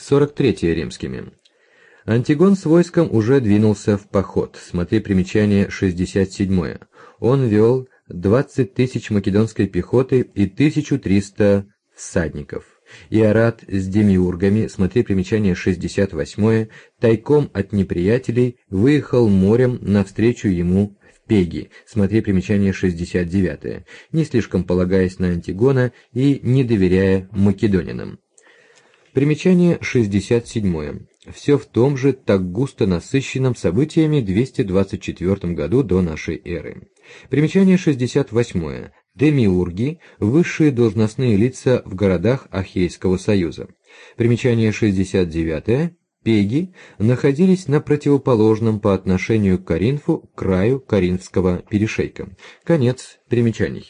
43 римскими. Антигон с войском уже двинулся в поход. Смотри примечание 67. Он вел 20 тысяч македонской пехоты и 1300 всадников. И Арат с демиургами, смотри примечание 68, тайком от неприятелей выехал морем навстречу ему в Пеги, смотри примечание 69, не слишком полагаясь на Антигона и не доверяя македонинам. Примечание 67. Все в том же так густо насыщенном событиями 224 году до нашей эры. Примечание 68. Демиурги – высшие должностные лица в городах Ахейского союза. Примечание 69. Пеги находились на противоположном по отношению к Коринфу краю Коринфского перешейка. Конец примечаний.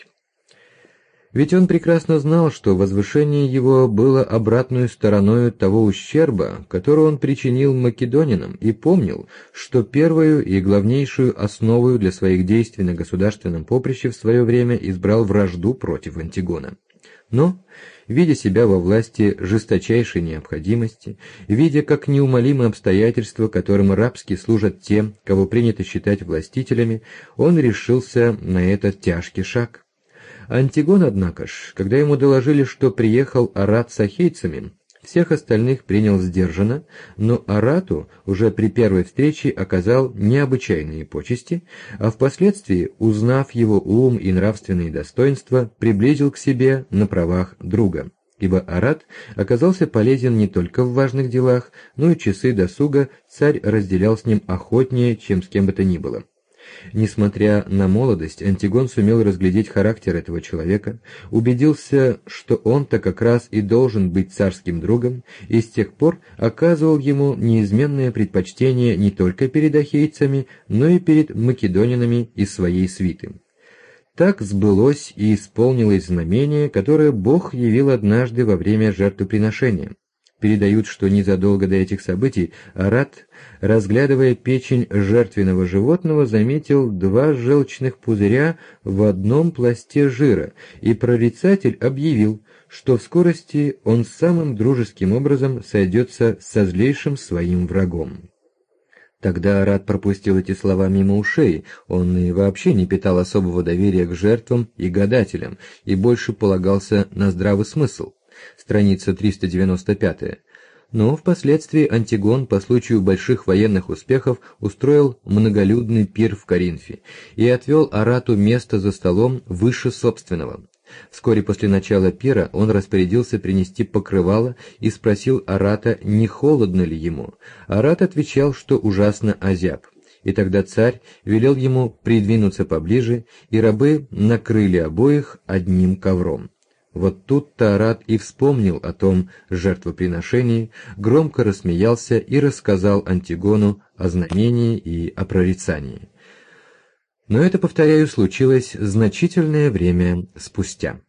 Ведь он прекрасно знал, что возвышение его было обратной стороною того ущерба, который он причинил македонинам, и помнил, что первую и главнейшую основу для своих действий на государственном поприще в свое время избрал вражду против Антигона. Но, видя себя во власти жесточайшей необходимости, видя как неумолимы обстоятельства, которым рабски служат те, кого принято считать властителями, он решился на этот тяжкий шаг. Антигон, однако ж, когда ему доложили, что приехал Арат с ахейцами, всех остальных принял сдержанно, но Арату уже при первой встрече оказал необычайные почести, а впоследствии, узнав его ум и нравственные достоинства, приблизил к себе на правах друга. Ибо Арат оказался полезен не только в важных делах, но и часы досуга царь разделял с ним охотнее, чем с кем бы то ни было. Несмотря на молодость, Антигон сумел разглядеть характер этого человека, убедился, что он-то как раз и должен быть царским другом, и с тех пор оказывал ему неизменное предпочтение не только перед ахейцами, но и перед македонинами из своей свиты. Так сбылось и исполнилось знамение, которое Бог явил однажды во время жертвоприношения. Передают, что незадолго до этих событий Арат, разглядывая печень жертвенного животного, заметил 2 желчных пузыря в одном пласте жира, и прорицатель объявил, что в скорости он самым дружеским образом сойдется со злейшим своим врагом. Тогда Арат пропустил эти слова мимо ушей, он и вообще не питал особого доверия к жертвам и гадателям, и больше полагался на здравый смысл. Страница 395. Но впоследствии Антигон по случаю больших военных успехов устроил многолюдный пир в Коринфе и отвел Арату место за столом выше собственного. Вскоре после начала пира он распорядился принести покрывало и спросил Арата, не холодно ли ему. Арат отвечал, что ужасно озяб. И тогда царь велел ему придвинуться поближе, и рабы накрыли обоих одним ковром. Вот тут-то Арат и вспомнил о том жертвоприношении, громко рассмеялся и рассказал Антигону о знамении и о прорицании. Но это, повторяю, случилось значительное время спустя.